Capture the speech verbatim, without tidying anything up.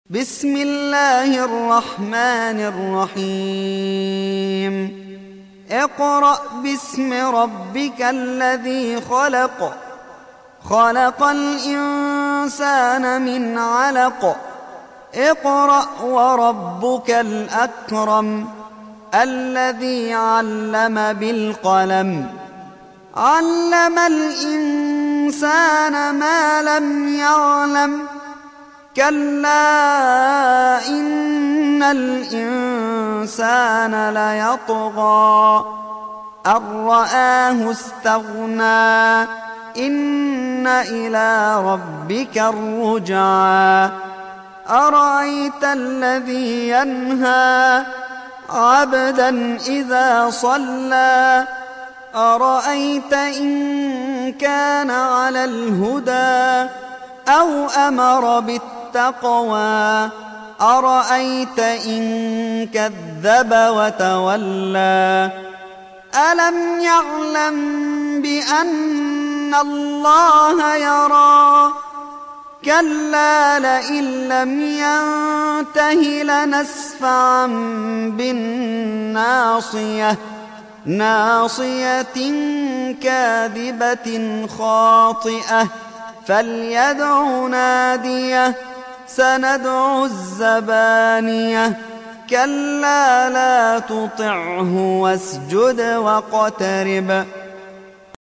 بسم الله الرحمن الرحيم اقرأ باسم ربك الذي خلق خلق الإنسان من علق اقرأ وربك الأكرم الذي علم بالقلم علم الإنسان ما لم يعلم كلا إن الإنسان ليطغى أن رآه استغنى إن إلى ربك الرجعى أرأيت الذي ينهى عبدا إذا صلى أرأيت إن كان على الهدى أو أمر بالتقوى أرأيت إن كذب وتولى ألم يعلم بأن الله يرى كلا لئن لم ينته لنسفعا بالناصية ناصية كاذبة خاطئة فليدع ناديه سندع الزبانية كلا لا تطعه واسجد واقترب